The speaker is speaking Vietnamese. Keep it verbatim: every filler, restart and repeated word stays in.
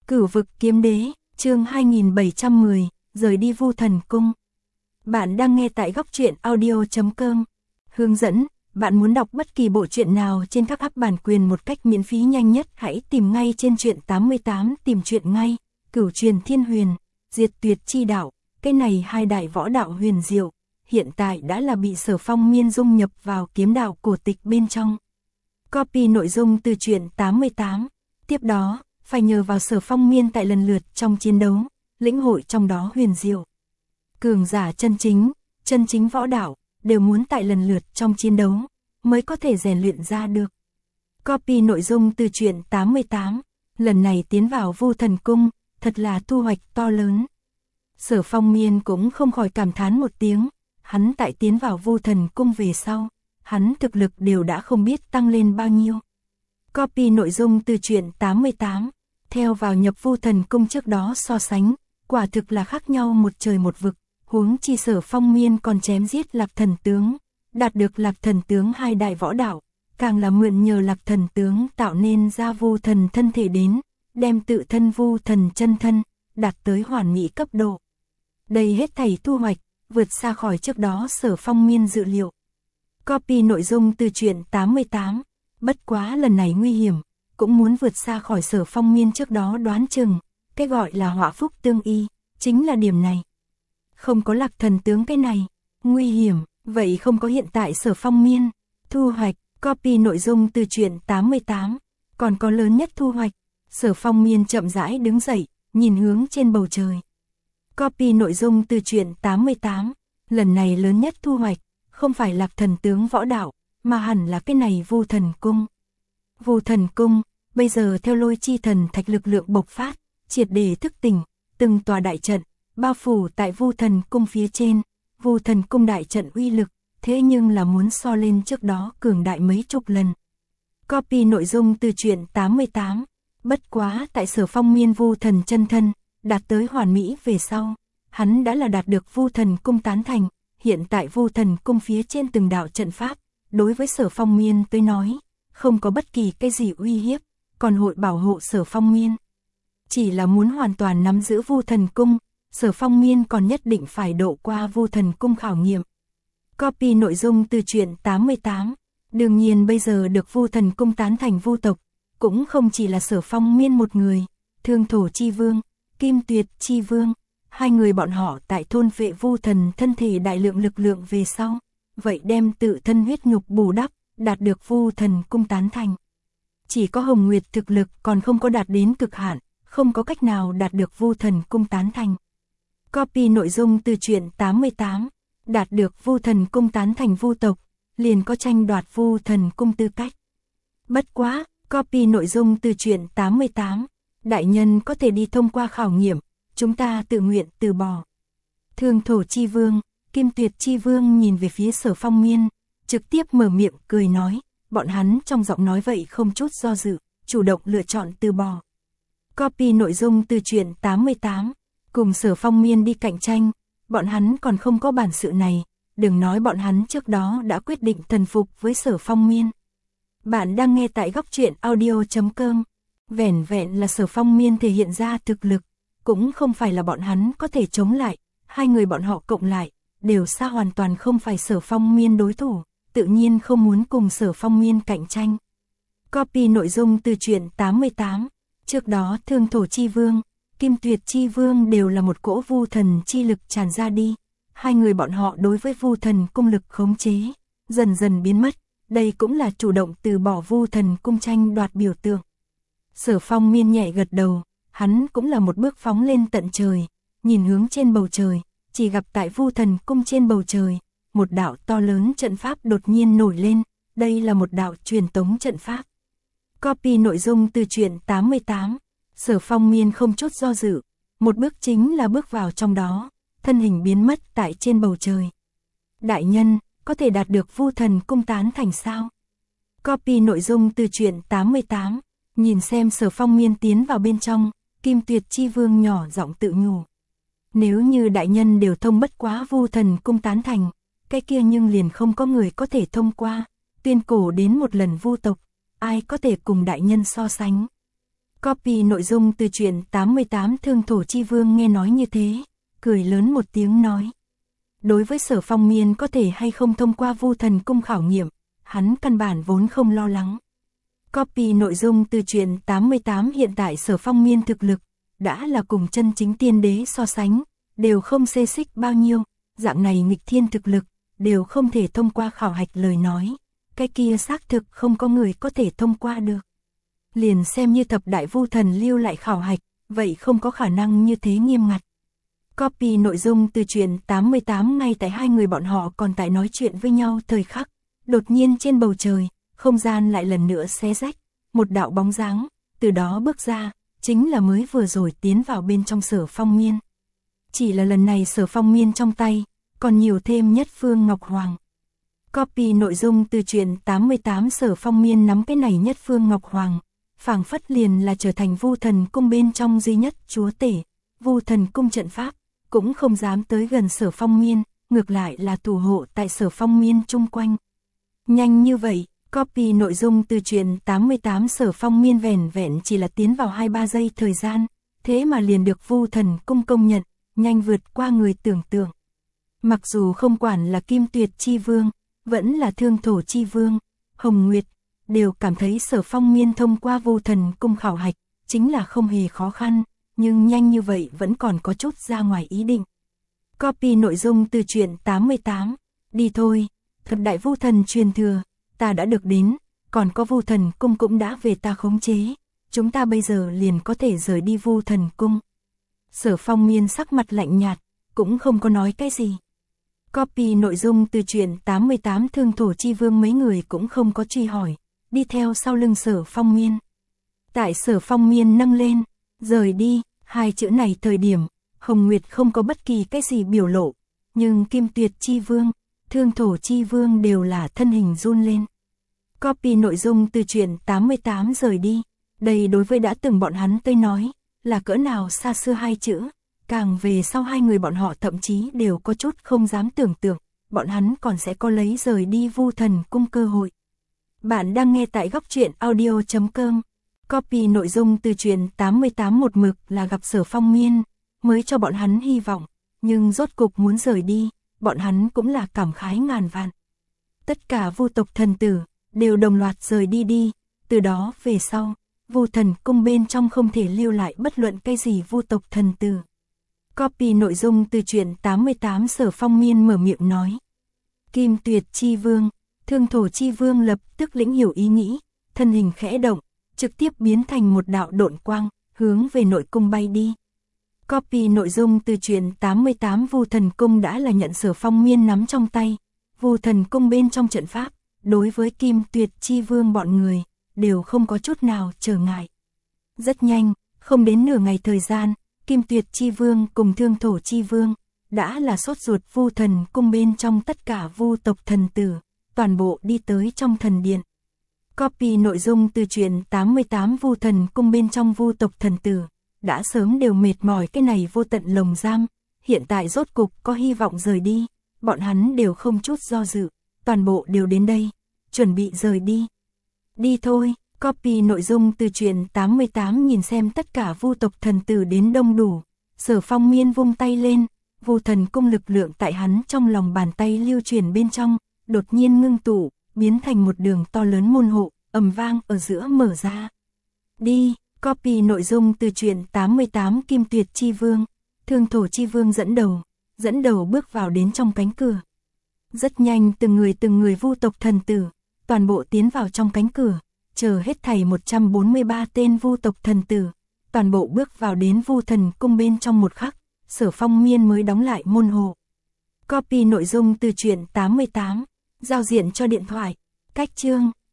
Cửu vực kiếm đế, chương hai nghìn bảy trăm mười, rời đi Vu Thần Cung. Bạn đang nghe tại góc truyện audio chấm com. Hướng dẫn, bạn muốn đọc bất kỳ bộ truyện nào trên các app bản quyền một cách miễn phí nhanh nhất, hãy tìm ngay trên truyện tám mươi tám, tìm truyện ngay. Cửu truyền thiên huyền, diệt tuyệt chi đạo, cái này hai đại võ đạo huyền diệu, hiện tại đã là bị Sở Phong Miên dung nhập vào kiếm đạo cổ tịch bên trong. Copy nội dung từ truyện tám mươi tám, tiếp đó phải nhờ vào Sở Phong Miên tại lần lượt trong chiến đấu, lĩnh hội trong đó huyền diệu. Cường giả chân chính, chân chính võ đạo, đều muốn tại lần lượt trong chiến đấu, mới có thể rèn luyện ra được. Copy nội dung từ truyện tám mươi tám, lần này tiến vào Vu Thần Cung, thật là thu hoạch to lớn. Sở Phong Miên cũng không khỏi cảm thán một tiếng, hắn tại tiến vào Vu Thần Cung về sau, hắn thực lực đều đã không biết tăng lên bao nhiêu. Copy nội dung từ truyện tám mươi tám, theo vào nhập Vu Thần Cung trước đó so sánh, quả thực là khác nhau một trời một vực, huống chi Sở Phong Miên còn chém giết Lạc Thần Tướng, đạt được Lạc Thần Tướng hai đại võ đạo, càng là mượn nhờ Lạc Thần Tướng tạo nên ra Vu Thần thân thể đến, đem tự thân Vu Thần chân thân, đạt tới hoàn mỹ cấp độ. Đây hết thảy thu hoạch, vượt xa khỏi trước đó Sở Phong Miên dự liệu. Copy nội dung từ truyện tám mươi tám, bất quá lần này nguy hiểm, cũng muốn vượt xa khỏi Sở Phong Miên trước đó đoán chừng, cái gọi là họa phúc tương y, chính là điểm này. Không có Lạc Thần Tướng cái này, nguy hiểm, vậy không có hiện tại Sở Phong Miên, thu hoạch, copy nội dung từ truyện tám mươi tám, còn có lớn nhất thu hoạch, Sở Phong Miên chậm rãi đứng dậy, nhìn hướng trên bầu trời. Copy nội dung từ truyện tám mươi tám, lần này lớn nhất thu hoạch, không phải Lạc Thần Tướng võ đạo, mà hẳn là cái này Vu Thần Cung. Vu Thần Cung, bây giờ theo Lôi Chi Thần Thạch lực lượng bộc phát, triệt để thức tỉnh, từng tòa đại trận, bao phủ tại Vu Thần Cung phía trên, Vu Thần Cung đại trận uy lực, thế nhưng là muốn so lên trước đó cường đại mấy chục lần. Copy nội dung từ truyện tám mươi tám, bất quá tại Sở Phong Miên Vu Thần chân thân, đạt tới hoàn mỹ về sau, hắn đã là đạt được Vu Thần Cung tán thành, hiện tại Vu Thần Cung phía trên từng đạo trận pháp, đối với Sở Phong Miên tới nói, không có bất kỳ cái gì uy hiếp, còn hội bảo hộ Sở Phong Miên. Chỉ là muốn hoàn toàn nắm giữ Vu Thần Cung, Sở Phong Miên còn nhất định phải độ qua Vu Thần Cung khảo nghiệm. Copy nội dung từ truyện tám mươi tám, đương nhiên bây giờ được Vu Thần Cung tán thành Vu tộc, cũng không chỉ là Sở Phong Miên một người, Thương Thổ Chi Vương, Kim Tuyệt Chi Vương, hai người bọn họ tại thôn vệ Vu Thần thân thể đại lượng lực lượng về sau, vậy đem tự thân huyết nhục bù đắp, đạt được Vu Thần Cung tán thành. Chỉ có Hồng Nguyệt thực lực còn không có đạt đến cực hạn, không có cách nào đạt được Vu Thần Cung tán thành. Copy nội dung từ truyện tám mươi tám, đạt được Vu Thần Cung tán thành Vu tộc, liền có tranh đoạt Vu Thần Cung tư cách. Bất quá, copy nội dung từ truyện tám mươi tám, đại nhân có thể đi thông qua khảo nghiệm, chúng ta tự nguyện từ bỏ. Thương Thổ Chi Vương, Kim Tuyệt Chi Vương nhìn về phía Sở Phong Miên, trực tiếp mở miệng cười nói, bọn hắn trong giọng nói vậy không chút do dự, chủ động lựa chọn từ bỏ. Copy nội dung từ truyện tám mươi tám, cùng Sở Phong Miên đi cạnh tranh, bọn hắn còn không có bản sự này, đừng nói bọn hắn trước đó đã quyết định thần phục với Sở Phong Miên. Bạn đang nghe tại góc truyện audio chấm com, vẻn vẹn là Sở Phong Miên thể hiện ra thực lực, cũng không phải là bọn hắn có thể chống lại, hai người bọn họ cộng lại, đều xa hoàn toàn không phải Sở Phong Miên đối thủ, tự nhiên không muốn cùng Sở Phong Miên cạnh tranh. Copy nội dung từ truyện tám mươi tám, trước đó Thương Thổ Chi Vương, Kim Tuyệt Chi Vương đều là một cỗ Vu Thần chi lực tràn ra đi, hai người bọn họ đối với Vu Thần Cung lực khống chế, dần dần biến mất, đây cũng là chủ động từ bỏ Vu Thần Cung tranh đoạt biểu tượng. Sở Phong Miên nhẹ gật đầu, hắn cũng là một bước phóng lên tận trời, nhìn hướng trên bầu trời, chỉ gặp tại Vu Thần Cung trên bầu trời, một đạo to lớn trận pháp đột nhiên nổi lên, đây là một đạo truyền tống trận pháp. Copy nội dung từ truyện tám mươi tám, Sở Phong Miên không chút do dự, một bước chính là bước vào trong đó, thân hình biến mất tại trên bầu trời. Đại nhân, có thể đạt được Vu Thần Cung tán thành sao? Copy nội dung từ truyện tám mươi tám, nhìn xem Sở Phong Miên tiến vào bên trong, Kim Tuyệt Chi Vương nhỏ giọng tự nhủ. Nếu như đại nhân đều thông bất quá Vu Thần Cung tán thành, cái kia nhưng liền không có người có thể thông qua, tuyên cổ đến một lần Vu tộc, ai có thể cùng đại nhân so sánh. Copy nội dung từ truyện tám mươi tám. Thương Thổ Chi Vương nghe nói như thế, cười lớn một tiếng nói. Đối với Sở Phong Miên có thể hay không thông qua Vu Thần Cung khảo nghiệm, hắn căn bản vốn không lo lắng. Copy nội dung từ truyện tám mươi tám. Hiện tại Sở Phong Miên thực lực, đã là cùng chân chính tiên đế so sánh, đều không xê xích bao nhiêu, dạng này nghịch thiên thực lực, đều không thể thông qua khảo hạch lời nói, cái kia xác thực không có người có thể thông qua được. Liền xem như thập đại vu thần lưu lại khảo hạch, vậy không có khả năng như thế nghiêm ngặt. Copy nội dung từ truyện tám mươi tám. Ngay tại hai người bọn họ còn tại nói chuyện với nhau thời khắc, đột nhiên trên bầu trời, không gian lại lần nữa xé rách, một đạo bóng dáng, từ đó bước ra, chính là mới vừa rồi tiến vào bên trong Sở Phong Miên. Chỉ là lần này Sở Phong Miên trong tay, còn nhiều thêm nhất phương Ngọc Hoàng. Copy nội dung từ truyện tám mươi tám. Sở Phong Miên nắm cái này nhất phương Ngọc Hoàng, phảng phất liền là trở thành Vu Thần Cung bên trong duy nhất chúa tể, Vu Thần Cung trận pháp, cũng không dám tới gần Sở Phong Miên, ngược lại là thủ hộ tại Sở Phong Miên chung quanh. Nhanh như vậy, copy nội dung từ truyện tám mươi tám. Sở Phong Miên vẻn vẹn chỉ là tiến vào hai ba giây thời gian, thế mà liền được Vu Thần Cung công nhận, nhanh vượt qua người tưởng tượng. Mặc dù không quản là Kim Tuyệt Chi Vương, vẫn là Thương Thổ Chi Vương, Hồng Nguyệt, đều cảm thấy Sở Phong Miên thông qua Vu Thần Cung khảo hạch, chính là không hề khó khăn, nhưng nhanh như vậy vẫn còn có chút ra ngoài ý định. Copy nội dung từ truyện tám mươi tám. Đi thôi, thập đại Vu Thần truyền thừa, ta đã được đến, còn có Vu Thần Cung cũng đã về ta khống chế, chúng ta bây giờ liền có thể rời đi Vu Thần Cung. Sở Phong Miên sắc mặt lạnh nhạt, cũng không có nói cái gì. Copy nội dung từ truyện tám mươi tám. Thương Thổ Chi Vương mấy người cũng không có truy hỏi, đi theo sau lưng Sở Phong Miên. Tại Sở Phong Miên nâng lên, rời đi, hai chữ này thời điểm, Hồng Nguyệt không có bất kỳ cái gì biểu lộ, nhưng Kim Tuyệt Chi Vương, Thương Thổ Chi Vương đều là thân hình run lên. Copy nội dung từ truyện tám mươi tám. Rời đi, đây đối với đã từng bọn hắn tới nói, là cỡ nào xa xưa hai chữ, càng về sau hai người bọn họ thậm chí đều có chút không dám tưởng tượng, bọn hắn còn sẽ có lấy rời đi Vu Thần Cung cơ hội. Bạn đang nghe tại góc truyện audio chấm com. Copy nội dung từ truyện tám mươi tám. Một mực là gặp Sở Phong Miên, mới cho bọn hắn hy vọng, nhưng rốt cục muốn rời đi, bọn hắn cũng là cảm khái ngàn vạn. Tất cả vu tộc thần tử, đều đồng loạt rời đi đi, từ đó về sau, Vu Thần Cung bên trong không thể lưu lại bất luận cái gì vu tộc thần tử. Copy nội dung từ truyện tám mươi tám. Sở Phong Miên mở miệng nói. Kim Tuyệt Chi Vương, Thương Thổ Chi Vương lập tức lĩnh hiểu ý nghĩ, thân hình khẽ động, trực tiếp biến thành một đạo độn quang, hướng về nội cung bay đi. Copy nội dung từ truyện tám mươi tám. Vu Thần Cung đã là nhận Sở Phong Miên nắm trong tay, Vu Thần Cung bên trong trận pháp, đối với Kim Tuyệt Chi Vương bọn người, đều không có chút nào trở ngại. Rất nhanh, không đến nửa ngày thời gian, Kim Tuyệt Chi Vương cùng Thương Thổ Chi Vương, đã là sốt ruột Vu Thần Cung bên trong tất cả vu tộc thần tử, toàn bộ đi tới trong thần điện. Copy nội dung từ truyện tám mươi tám. Vu Thần Cung bên trong vu tộc thần tử, đã sớm đều mệt mỏi cái này vô tận lồng giam, hiện tại rốt cục có hy vọng rời đi, bọn hắn đều không chút do dự, toàn bộ đều đến đây, chuẩn bị rời đi. Đi thôi, copy nội dung từ truyện tám mươi tám. Nhìn xem tất cả vu tộc thần tử đến đông đủ, Sở Phong Miên vung tay lên, Vu Thần Cung lực lượng tại hắn trong lòng bàn tay lưu truyền bên trong, đột nhiên ngưng tụ, biến thành một đường to lớn môn hộ, ầm vang ở giữa mở ra. Đi, copy nội dung từ truyện tám mươi tám. Kim Tuyệt Chi Vương, Thương Thổ Chi Vương dẫn đầu, dẫn đầu bước vào đến trong cánh cửa. Rất nhanh từng người từng người vu tộc thần tử, toàn bộ tiến vào trong cánh cửa, chờ hết thảy một trăm bốn mươi ba tên vu tộc thần tử, toàn bộ bước vào đến Vu Thần Cung bên trong một khắc, Sở Phong Miên mới đóng lại môn hộ. Copy nội dung từ truyện tám mươi tám, giao diện cho điện thoại, cách chương,